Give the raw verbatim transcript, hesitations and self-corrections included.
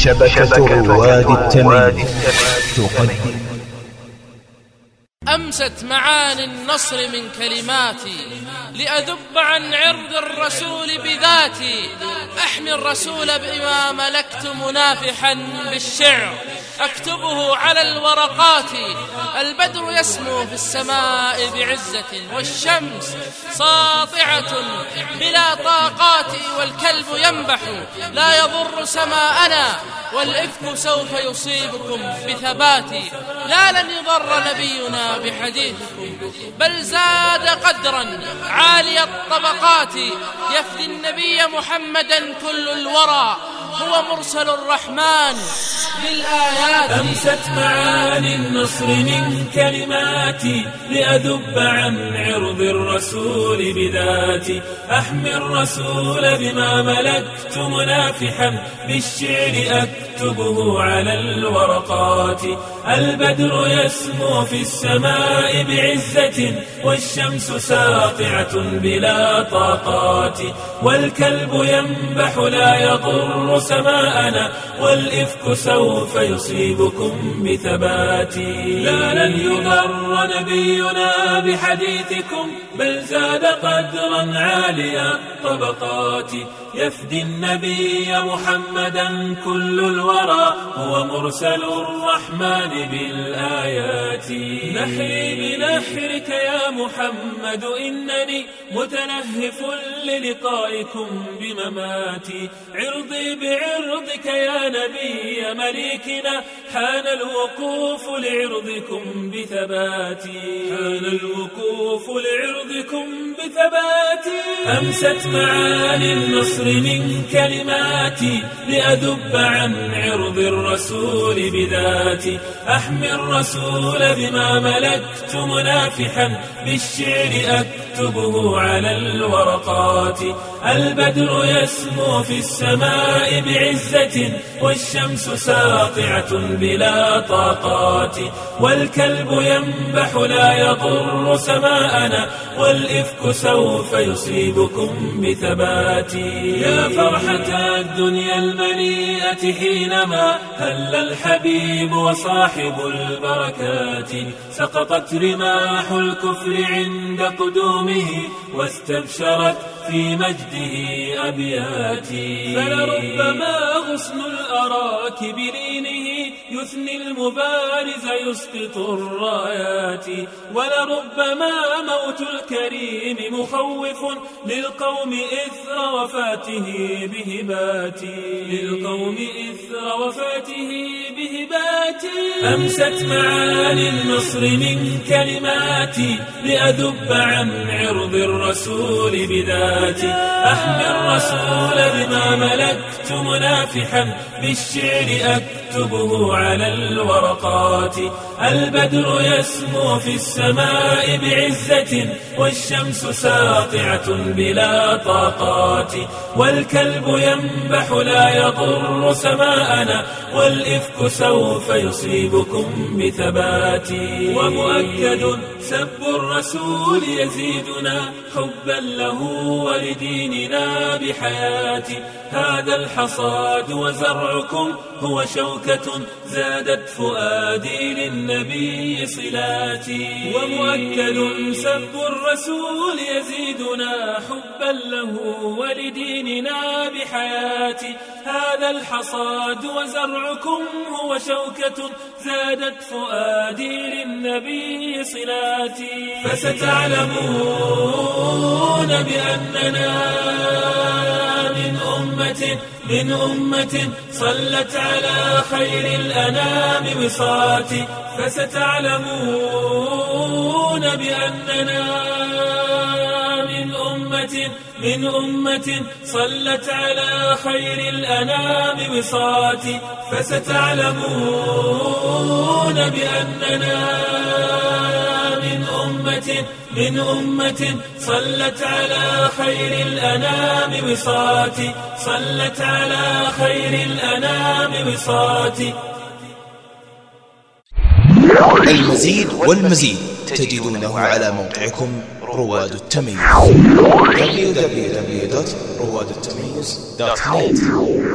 شبكة رواد التمييز تقدم. أمست معاني النصر من كلماتي لأذب عن عرض الرسول بذاتي، أحمي الرسول بما ملكت منافحا بالشعر أكتبه على الورقات. البدر يسمو في السماء بعزة والشمس ساطعة بلا طاقات، والكلب ينبح لا يضر سماءنا، والإفك سوف يصيبكم بثبات. لا لن يضر نبينا بحديثكم بل زاد قدرا عالي الطبقات، يفدي النبي محمدا كل الورى هو مرسل الرحمن بالآيات. أمست معاني النصر من كلماتي لأذب عن عرض الرسول بذاتي، أحمي الرسول بما ملكت منافحا بالشعر أكتبه على الورقات. البدر يسمو في السماء بعزة والشمس ساطعة بلا طاقات، والكلب ينبح لا يضر سماءنا، والإفك سوف يصيبكم بثبات. لا لن يضر نبينا بحديثكم بل زاد قدرا عالي الطبقات، يفدي النبي محمدا كل الورى هو مرسل الرحمن بالآيات. نحري بنحرك يا محمد إنني متلهف للقائكم بمماتي، عرضي بعرضك يا نبي مليكنا حان الوقوف لعرضكم بثباتي، حان الوقوف لعرضكم بثباتي. أمست معاني النصر من كلماتي لأذب عن عرض الرسول بذاتي، أحمي الرسول بما ملكت منافحا بالشعر أكتبه على الورقات. البدر يسمو في السماء بعزة والشمس ساطعة بلا طاقات، والكلب ينبح لا يضر سماءنا، والإفك سوف يصيبكم بثبات. يا فرحة الدنيا المليئة حينما هل الحبيب وصاحب البركات، سقطت رماح الكفر عند قدومه واستبشرت في مجده أبياتي. فلربما غصن الأراك بلينه يثني المبارز يسقط الرايات، ولربما موت الكريم مخوف للقوم إثر وفاته بهباتي، للقوم إثر وفاته بهباتي. أمست معاني النصر من كلماتي لأذب عن عرض الرسول بذاتي، أحمي الرسول بما ملكت منافحا بالشعر أكتبه على الورقات. البدر يسمو في السماء بعزة والشمس ساطعة بلا طاقات، والكلب ينبح لا يضر سماءنا، والإفك سوف يصيبكم بثبات. ومؤكد سب الرسول يزيدنا حبا له ولديننا بحياتي، هذا الحصاد وزرعكم هو شوكة زادت فؤادي للنبي صلاتي. ومؤكد سب الرسول يزيدنا حبا له ولديننا بحياتي، هذا الحصاد وزرعكم هو شوكة زادت فؤادي للنبي صلاتي. فستعلمون بأننا من أمة من أمة صلت على خير الأنام وصاتي، فستعلمون بأننا من أمة من أمة صلت على خير الأنام وصاتي، فستعلمون بأننا من أمة من أمة صلت على خير الأنام وصاتي، صلت على خير الأنام وصاتي. المزيد والمزيد تجدونه على موقعكم رواد التمييز دبليو دبليو دبليو دوت رواد التمييز دوت نت.